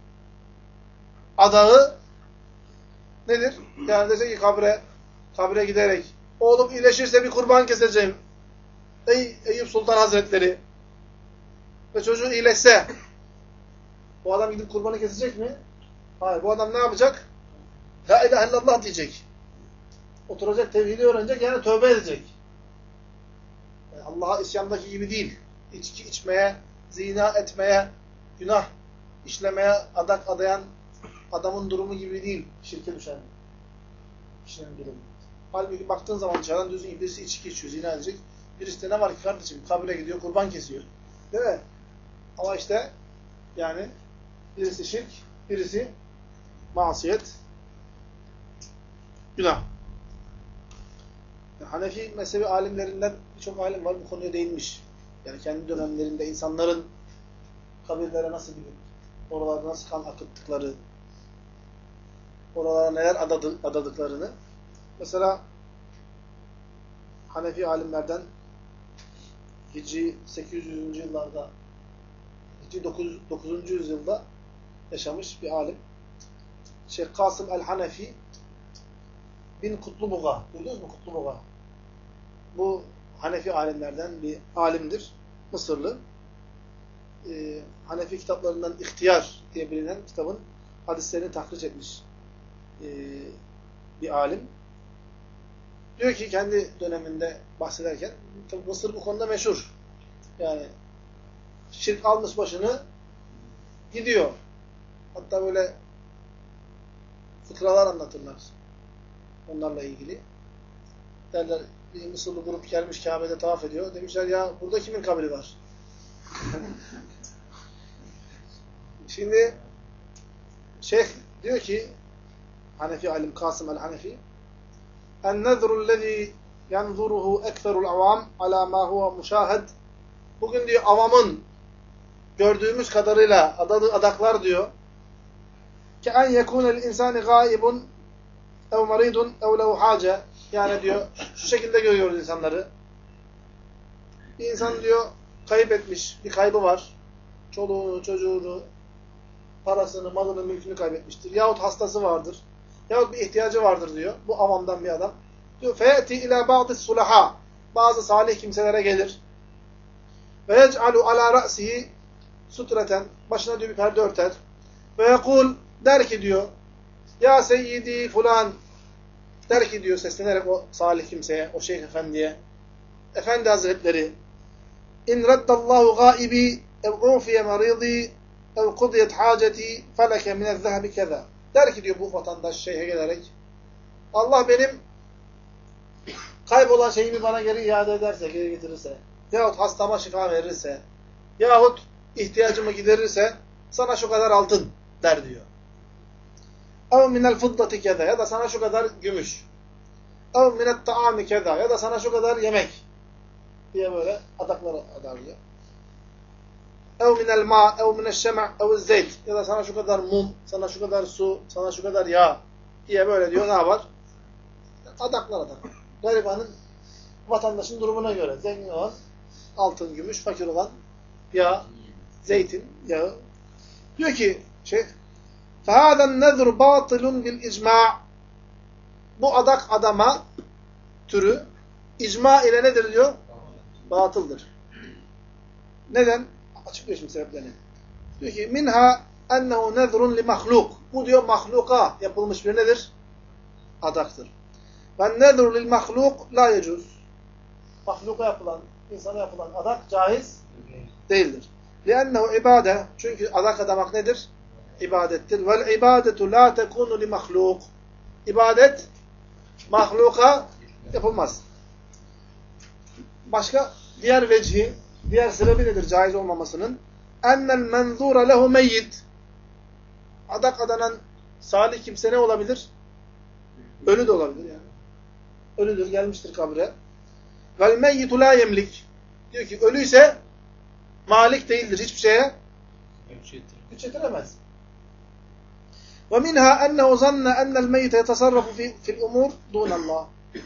adağı nedir? Yani dese ki kabre giderek oğlum iyileşirse bir kurban keseceğim. Ey Eyüp Sultan Hazretleri ve çocuğu iyileşse bu adam gidip kurbanı kesecek mi? Hayır. Bu adam ne yapacak? La ilahe illallah diyecek. Oturacak, tevhidi öğrenecek, yani tövbe edecek. Yani Allah'a isyandaki gibi değil. İçki içmeye, zina etmeye, günah işlemeye adak adayan adamın durumu gibi değil. Şirke düşen kişinin durumu. Halbuki baktığın zaman dışarıdan diyorsun ki birisi içki içiyor, zina edecek. Birisi de ne var ki kardeşim? Kabre gidiyor, kurban kesiyor. Değil mi? Ama işte yani birisi şirk, birisi masiyet, günah. Hanefi mezhebi alimlerinden birçok alim var bu konuya değinmiş. Yani kendi dönemlerinde insanların kabirlere nasıl gidip, oralarda nasıl kan akıttıkları, oralara neler adadıklarını. Mesela Hanefi alimlerden Hicri 800. yıllarda, Hicri 9. yüzyılda yaşamış bir alim. Şeyh Kasım el-Hanefi bin Kutlubuga. Duydunuz mu Kutlubuga? Bu Hanefi alimlerden bir alimdir. Mısırlı. Hanefi kitaplarından İhtiyar diye bilinen kitabın hadislerini tahric etmiş bir alim. Diyor ki kendi döneminde bahsederken, tabi Mısır bu konuda meşhur. Yani şirk almış başını gidiyor. Hatta böyle fıkralar anlatırlar onlarla ilgili. Derler, bir Mısırlı grup gelmiş Kabe'de tavaf ediyor. Demişler ya burada kimin kabri var? Şimdi şeyh diyor ki Hanefi alim Kasım el-Hanefi اَنَّذْرُ الَّذ۪ي يَنْظُرُهُ اَكْثَرُ الْعَوَامِ عَلَى مَا هُوَ مُشَاهَدٍ. Bugün diyor avamın gördüğümüz kadarıyla adaklar diyor كَاَنْ يَكُونَ الْاِنْسَانِ غَائِبٌ اَوْ مَرِيدٌ اَوْ لَهُ حَاجَةٌ. Yani diyor şu şekilde görüyoruz insanları. Bir insan diyor kayıp etmiş, bir kaybı var. Çoluğunu, çocuğunu, parasını, malını, mülkünü kaybetmiştir. Yahut hastası vardır. Yahut bir ihtiyacı vardır diyor. Bu avamdan bir adam. Diyor فَيَأْتِي اِلَى بَعْضِ السُّلَحَا. Bazı salih kimselere gelir. وَيَجْعَلُ عَلَى رَأْسِهِ sutreten. Başına diyor bir perde örter. وَيَقُولُ der ki diyor ya seyyidi fulan der ki diyor seslenerek o salih kimseye, o şeyh efendiye Efendi Hazretleri اِنْ رَدَّ اللّٰهُ غَائِب۪ي اَوْ عُوْفِيَ مَرِيض۪ي اَوْ قُضِيَتْ حَاجَت۪ي فَلَكَ مِنَ الذَّهَبِ كَذَا. Der ki diyor bu vatandaş şeyhe gelerek Allah benim kaybolan şeyimi bana geri iade ederse, geri getirirse yahut hastama şifa verirse yahut ihtiyacımı giderirse sana şu kadar altın der diyor. اَوْ مِنَ الْفُضَّةِ كَذَا. Ya da sana şu kadar gümüş. اَوْ مِنَ الطَّعَامِ كَذَا. Ya da sana şu kadar yemek diye böyle adakları adarlıyor. اَوْ مِنَ الْمَاءِ اَوْ مِنَ الشَّمَعِ اَوْ الزَّيْتِ. Ya da sana şu kadar mum, sana şu kadar su, sana şu kadar yağ diye böyle diyor. Ne yapar? Adaklar. Garibanın, vatandaşın durumuna göre. Zengin olan altın, gümüş, fakir olan yağ, zeytin, yağı. Diyor ki فَهَذَا النَّذْرُ بَاطِلٌ بِالْاِجْمَاعِ. Bu adak adama türü icma ile nedir diyor? Batıldır. Neden? Açıklıyor şimdi sebeplerini. Diyor ki minha ennehu nezrun li mahluk. Bu diyor mahluka yapılmış bir nedir? Adaktır. Ve nezru lil mahluk la yecuz. Mahluka yapılan, insana yapılan adak caiz değildir. Liennehu ibade. Çünkü adak adamak nedir? İbadettir. Vel ibadetu la tekunu li mahluk. İbadet mahluka yapılmaz. Başka diğer vecihi, diğer sebebi nedir caiz olmamasının? Ennel menzura lehu meyyit. Adak adanan salih kimse ne olabilir? Ölü de olabilir yani. Ölüdür, gelmiştir kabre. Vel meyyitu la yemlik. Diyor ki ölüyse malik değildir. Hiçbir şeye güç yetiremez. Ve minha ennehu zanne ennel meyyite yetasarrafu fil umur dunallah.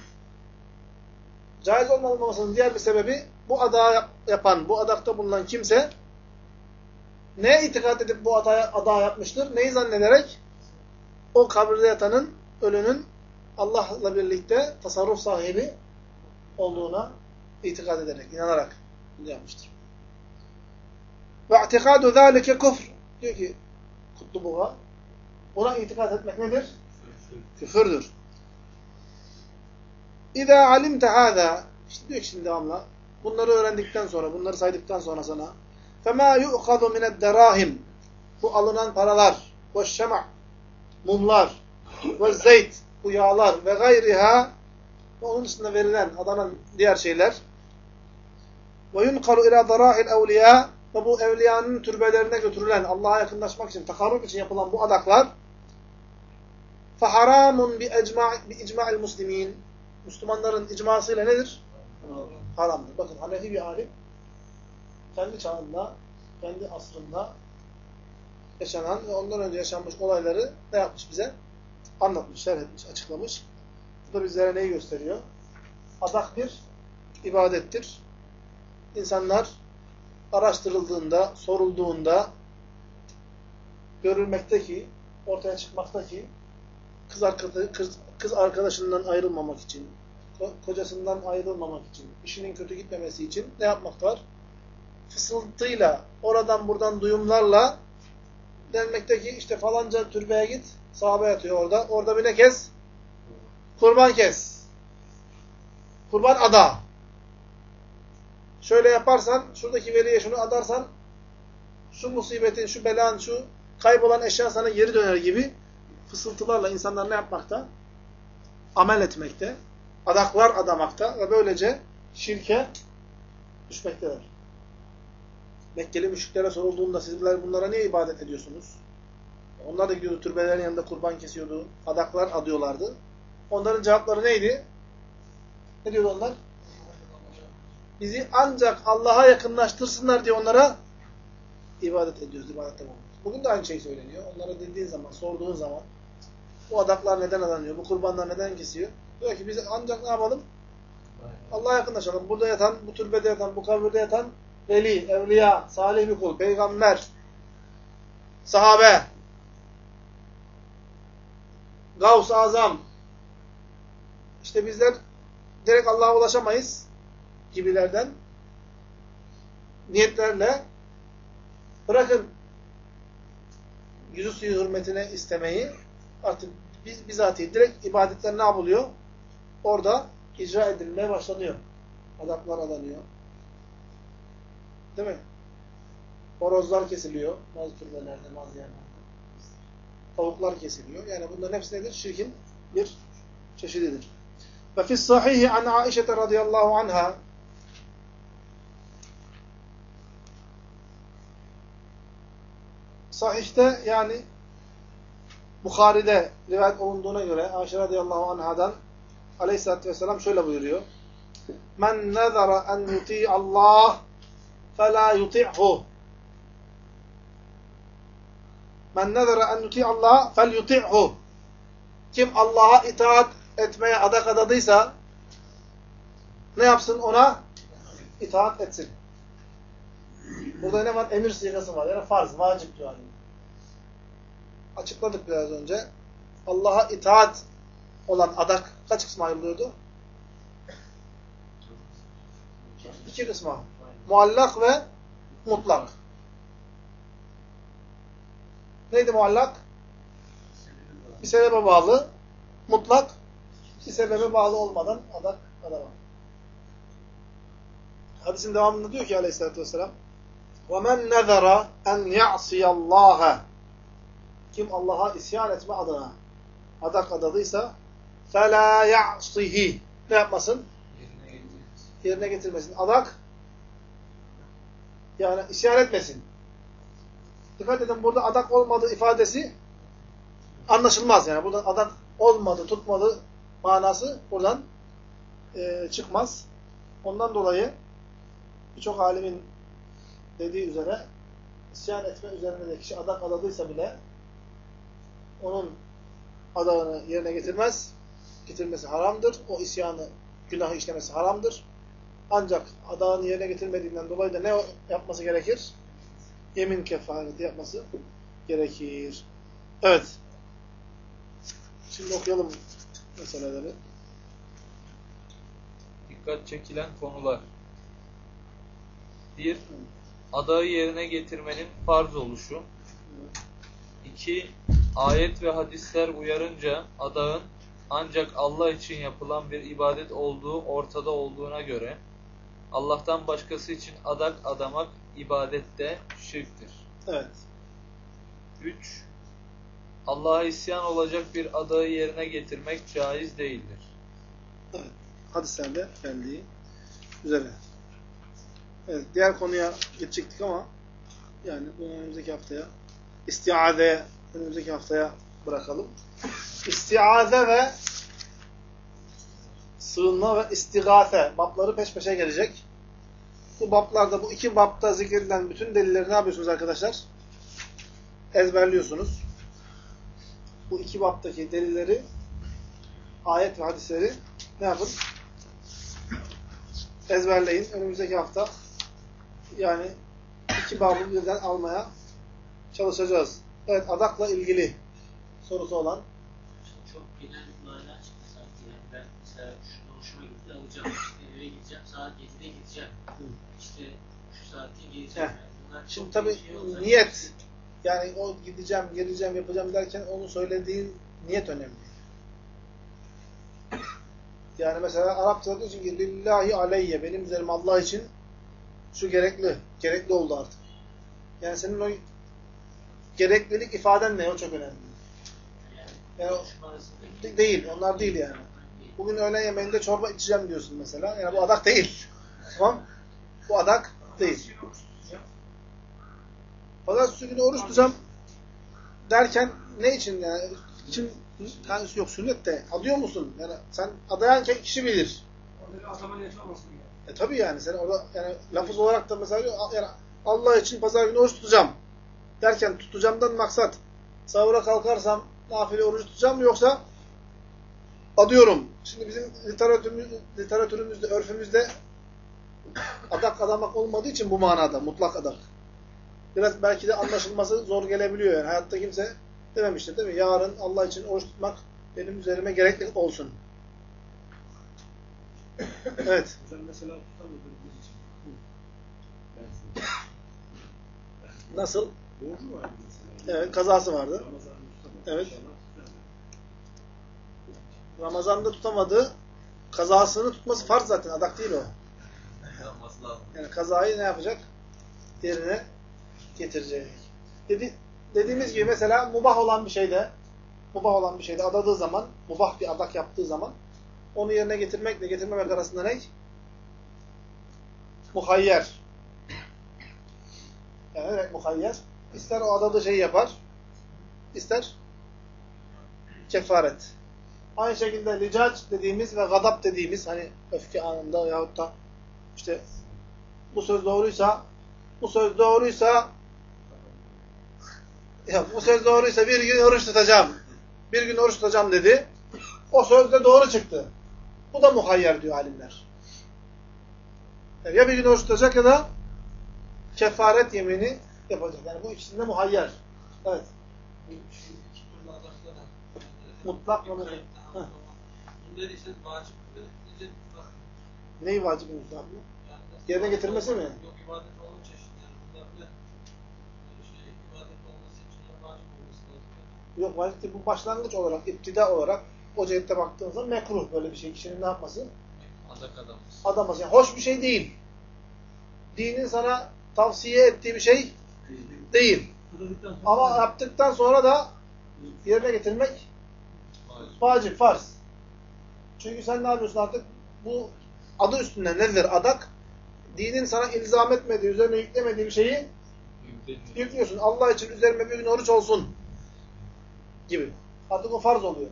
Caiz olmamasının diğer bir sebebi bu adağı yapan, bu adakta bulunan kimse neye itikat edip bu adağı yapmıştır? Neyi zannederek? O kabirde yatanın, ölünün Allah'la birlikte tasarruf sahibi olduğuna itikat ederek, inanarak bunu yapmıştır. Ve i'tikadu zâlike kufr. Diyor ki Kutlubuğa, buna itikat etmek nedir? Küfürdür. İzâ alimte hâzâ. İşte diyor ki şimdi devamla. Bunları öğrendikten sonra, bunları saydıktan sonra sana فَمَا يُؤْخَذُ مِنَ الدَّرَاهِمْ. Bu alınan paralar, وَالشَّمَعْ mumlar, وَالزَّيْتِ bu yağlar ve gayriha ve onun dışında verilen, adanan diğer şeyler Ve yunkalu ila darahil evliya ve bu evliyanın türbelerine götürülen, Allah'a yakınlaşmak için, takarrub için yapılan bu adaklar فَحَرَامٌ بِاِجْمَعِ الْمُسْلِمِينَ Müslümanların icmasıyla nedir? Haramdır. Bakın Hanefi bir alim kendi çağında, kendi asrında yaşanan ve ondan önce yaşanmış olayları ne yapmış bize? Anlatmış, şerh etmiş, açıklamış. Bu da bizlere neyi gösteriyor? Adak bir ibadettir. İnsanlar araştırıldığında, sorulduğunda görülmekteki, ortaya çıkmaktaki kız arkadaşından ayrılmamak için, kocasından ayrılmamak için, işinin kötü gitmemesi için ne yapmaktalar? Fısıltıyla, oradan buradan duyumlarla denmekteki işte falanca türbeye git, sahabe yatıyor orada. Orada bir ne kes? Kurban kes. Kurban ada. Şöyle yaparsan, şuradaki veliye şunu adarsan, şu musibetin, şu belanın, şu kaybolan eşya sana geri döner gibi fısıltılarla insanlar ne yapmakta? Amel etmekte, adaklar adamakta ve böylece şirke düşmektedir. Mekkeli müşriklere sorulduğunda sizler bunlara niye ibadet ediyorsunuz? Onlar da gidiyordu türbelerin yanında kurban kesiyordu, adaklar adıyorlardı. Onların cevapları neydi? Ne diyordu onlar? Bizi ancak Allah'a yakınlaştırsınlar diye onlara ibadet ediyoruz, ibadette bulunuyoruz. Bugün de aynı şey söyleniyor. Onlara dediğin zaman, sorduğun zaman bu adaklar neden adanıyor, bu kurbanlar neden kesiyor? Diyor ki biz ancak ne yapalım? Allah'a yakınlaşalım. Burada yatan, bu türbede yatan, bu kabirde yatan veli, evliya, salih bir kul, peygamber, sahabe, Gavs-ı Azam, işte bizler direkt Allah'a ulaşamayız gibilerden niyetlerle bırakın yüzü suyu hürmetine istemeyi, artık bizatihi direkt ibadetler ne yapılıyor? Orada icra edilmeye başlanıyor. Adaklar adanıyor. Değil mi? Horozlar kesiliyor. Bazı türbelerde, bazı yerlerde. Tavuklar kesiliyor. Yani bunların hepsi nedir? Şirkin bir çeşididir. Ve fis sahihi an Aişe radıyallahu anha sahihte yani Bukhari'de rivayet olunduğuna göre Ayşe radıyallahu anhadan aleyhissalatü vesselam şöyle buyuruyor. Men nezara en yuti'allah فَلَا يُطِعْهُ Men nezara en yuti'allah فَلْيُطِعْهُ Kim Allah'a itaat etmeye adak adadıysa ne yapsın? Ona itaat etsin. Burada ne var? Emir sigası var. Yani farz, vacip diyor. Açıkladık biraz önce. Allah'a itaat olan adak kaç kısma ayrılıyordu? 2 kısma. Muallak ve mutlak. Neydi muallak? Bir sebebe bağlı. Mutlak, bir sebebe bağlı olmadan adak adama. Hadisin devamında diyor ki aleyhissalatü vesselam وَمَنْ نَذَرَ اَنْ يَعْصِيَ اللّٰهَ Kim Allah'a isyan etme adına adak adadıysa فَلَا يَعْصِهِ Ne yapmasın? Yerine getirmesin. Adak yani isyan etmesin. Dikkat edin, burada adak olmadığı ifadesi anlaşılmaz. Yani burada adak olmadı, tutmadı manası buradan çıkmaz. Ondan dolayı birçok alimin dediği üzere isyan etme üzerine de kişi adak adadıysa bile onun adağını yerine getirmez. Getirmesi haramdır. O isyanı, günahı işlemesi haramdır. Ancak adağını yerine getirmediğinden dolayı da ne yapması gerekir? Yemin kefareti yapması gerekir. Evet. Şimdi okuyalım meseleleri. Dikkat çekilen konular. 1. Adağı yerine getirmenin farz oluşu. 2. Ayet ve hadisler uyarınca adağın ancak Allah için yapılan bir ibadet olduğu ortada olduğuna göre Allah'tan başkası için adak adamak ibadette şirktir. Evet. 3. Allah'a isyan olacak bir adağı yerine getirmek caiz değildir. Evet. Hadislerde geldiği üzere. Evet, diğer konuya geçecektik ama yani bunu önümüzdeki haftaya, istiaze önümüzdeki haftaya bırakalım. İstiaze ve sığınma ve istigâse babları peş peşe gelecek. Bu bablarda, bu iki babda zikredilen bütün delilleri ne yapıyorsunuz arkadaşlar? Ezberliyorsunuz. Bu iki babdaki delilleri, ayet ve hadisleri ne yapın? Ezberleyin. Önümüzdeki hafta yani iki babı birden almaya çalışacağız. Evet, adakla ilgili sorusu olan. Çok genel bir mana çıktı sanki. Yani ben mesela şunu hoşuma gitti alacağım. İşte eve gideceğim. Saat 7'de gideceğim. İşte şu saatte geleceğim. Yani bunlar Şimdi çok tabii şey olsa- niyet, yani o gideceğim, geleceğim, yapacağım derken onu söylediğin niyet önemli. Yani mesela Arapçada diyorsun ki lillahi aleyye, benim üzerime Allah için şu gerekli. Gerekli oldu artık. Yani senin o gereklilik ifaden ne? O çok önemli. Yani değil. Onlar değil yani. Bugün öğlen yemeğinde çorba içeceğim diyorsun mesela. Yani bu adak değil. Tamam? Bu adak değil. Pazartesi günü oruç tutacağım derken ne için yani? İçin, yani yok sünnet de adıyor musun? Yani sen adayan kişi bilir. Tabii yani sen orada yani lafız olarak da mesela yani Allah için pazar günü oruç tutacağım derken tutacağımdan maksat sahura kalkarsam nafile oruç tutacağım mı yoksa adıyorum. Şimdi bizim literatürümüzde, örfümüzde adak adamak olmadığı için bu manada mutlak adak. Biraz belki de anlaşılması zor gelebiliyor yani. Hayatta kimse dememiştir değil mi? Yarın Allah için oruç tutmak benim üzerime gerekli olsun. Evet. Sen mesela tutamadığın için. Nasıl? Borcu var mesela. Evet, kazası vardı. Ramazan'da tutamadı. Evet. İnşallah tutar. Ramazan'da tutamadı. Kazasını tutması farz zaten. Adak değil o. Yapması lazım. Yani kazayı ne yapacak? Yerine getirecek. Dediğimiz gibi mesela mubah olan bir şeyde adadığı zaman, mubah bir adak yaptığı zaman onu yerine getirmekle getirmemek arasında ne? Muhayyer. Yani ne demek muhayyer? İster o adadığı şeyi yapar, ister kefaret. Aynı şekilde licac dediğimiz ve gadab dediğimiz hani öfke anında yahut da işte bu söz doğruysa bir gün oruç tutacağım. Bir gün oruç tutacağım dedi. O söz de doğru çıktı. Bu da muhayyer diyor alimler. Yani ya bir gün oruç tutacak ya da kefaret yemini yapacak. Yani bu ikisinde muhayyer. Evet. Mutlak mı? Bunlar için vacip mi? İzin mutlak. Neyi vacip mutlak mı? Yerine getirmesi mi? Yok, ibadet onun çeşitleri. Bunlar ne? İbadet olması için vacip olması lazım. Yok vacip değil. Bu başlangıç olarak, iptida olarak o cihette baktığınızda mekruh böyle bir şey. Kişinin ne yapması? Adak adamız. Adaması. Yani hoş bir şey değil. Dinin sana tavsiye ettiği bir şey değil. Ama yaptıktan sonra da yerine getirmek vacip, farz. Çünkü sen ne yapıyorsun artık? Bu adı üstünde nedir adak? Dinin sana ilzam etmediği, üzerine yüklemediği bir şeyi yüklüyorsun. Allah için üzerime bir gün oruç olsun gibi. Artık o farz oluyor.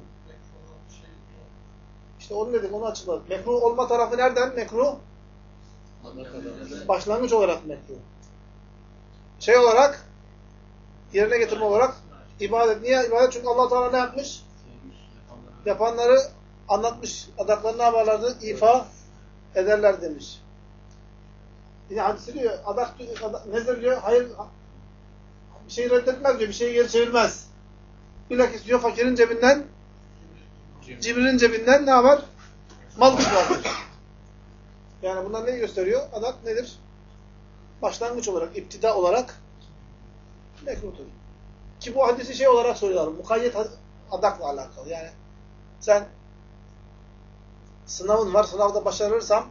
İşte onu dedik, onu açıkladık. Mekruh olma tarafı nereden mekruh? Başlangıç olarak mekruh. Şey olarak, yerine getirme olarak ibadet. Niye ibadet? Çünkü Allah Teala ne yapmış? Yapanları anlatmış. Adaklarını ne yaparlardı? İfa ederler demiş. Yine hadisi diyor, adak nedir diyor? Hayır, bir şeyi reddetmez diyor, bir şeyi geri çevirmez. Bilakis diyor, fakirin cebinden, cimrinin cebinden ne yapar? Mal vardır. Yani bunlar neyi gösteriyor? Adak nedir? Başlangıç olarak, iptida olarak mekruhtur. Ki bu hadisi şey olarak soruyorlar, mukayyet adakla alakalı. Yani sen sınavın var, sınavda başarırsam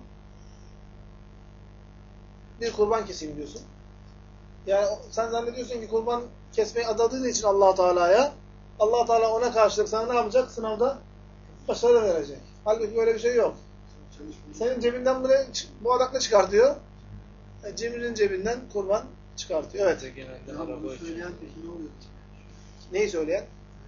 bir kurban keseyim diyorsun. Yani sen zannediyorsun ki kurban kesmeyi adadığın için Allah-u Teala'ya, Allah Teala ona karşılık sana ne yapacak? Sınavda başarı verecek. Halbuki öyle bir şey yok. Senin cebinden bu adak ne çıkartıyor? Cimrinin cebinden kurban çıkartıyor. Evet. Genelde Ya araba bunu için. söyleyen peki ne oluyor? Neyi söyleyen?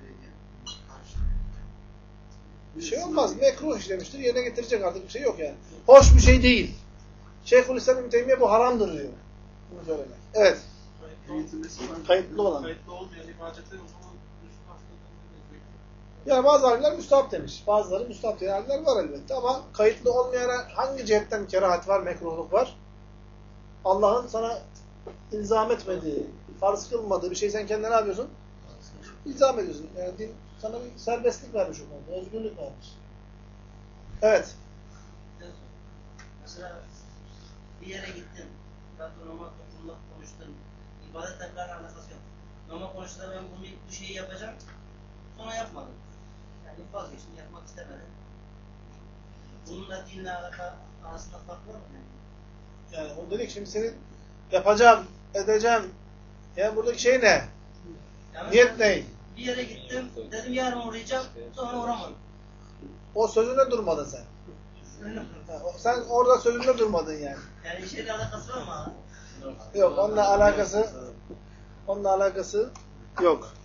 Bir şey olmaz. Mekruh işlemiştir. Yerine getirecek, artık bir şey yok yani. Hoş bir şey değil. Şeyhülislam İbn Teymiyye bu haramdır diyor. Bunu söylemek. Evet. Kayıtlı olan. Kayıtlı olmayan ibadetler o zaman müstahaklardan Yani bazı alimler müstahap demiş. Bazıları müstahap diyen alimler var elbette. Ama kayıtlı olmayana hangi cihetten kerahat var, mekruhluk var? Allah'ın sana ilzam etmediği, farz kılmadığı bir şey sen kendine ne yapıyorsun? İlzam ediyorsun. Yani din sana bir serbestlik vermiş o konuda. Özgürlük vermiş. Evet. Mesela bir yere gittim. Normal toplumda konuştum. İbadetle bir alakası yok. Normal konuştuğumda ben bu şeyi yapacağım. Sonra yapmadım. Yani vazgeçtim. Yapmak istemedim. Bununla dinle arasında fark var mı? Yani o dedik şimdi senin yapacağım, edeceğim. Yani buradaki şey ne? Yani Niyet ne? bir yere gittim. Dedim yarın uğrayacağım. Sonra uğramadım. O sözüne durmadın sen. Sen orada sözünde durmadın yani. Yani şeyle alakası var mı? Yok, onunla alakası yok.